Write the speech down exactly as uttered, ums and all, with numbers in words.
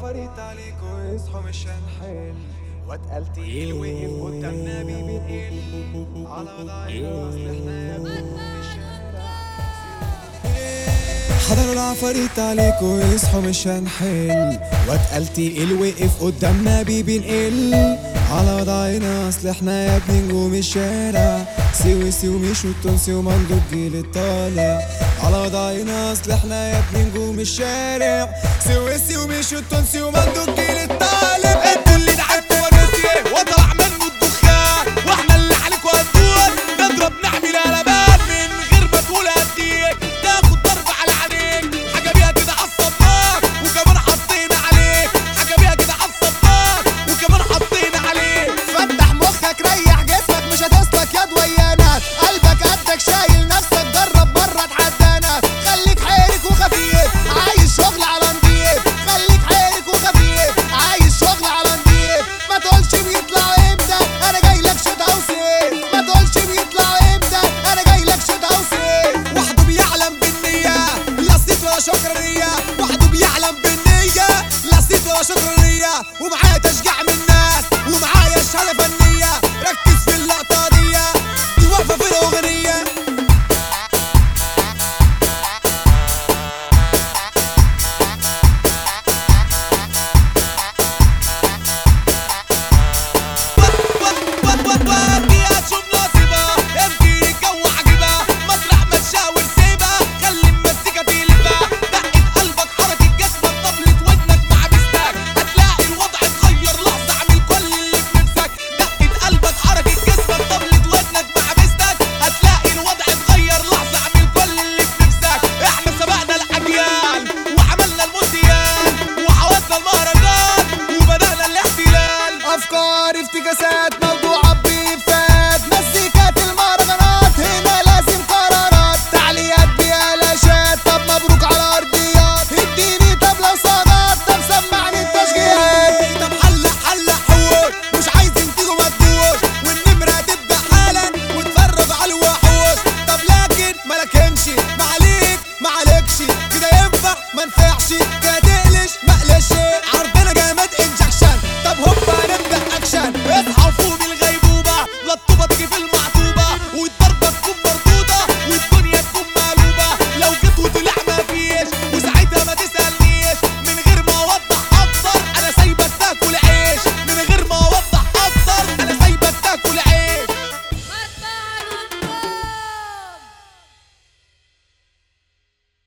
العفاريت عليكوا يصحوا مش هنحل، واتقل تقيل وقف قدامنا بيبنقل على وضعنا اصل احنا يا ابني مش حضروا العفاريت عليكوا يصحوا مش هنحل، واتقل تقيل وقف قدامنا بيبنقل على وضعنا اصل احنا يا ابني نجوم الشارع، سويسي وميشو التونسي ومندوب جيل الطالع على وضعنا اصل احنا يا ابني نجوم الشارع، سويسي وميشو التونسي ومندوب جيل الطالع.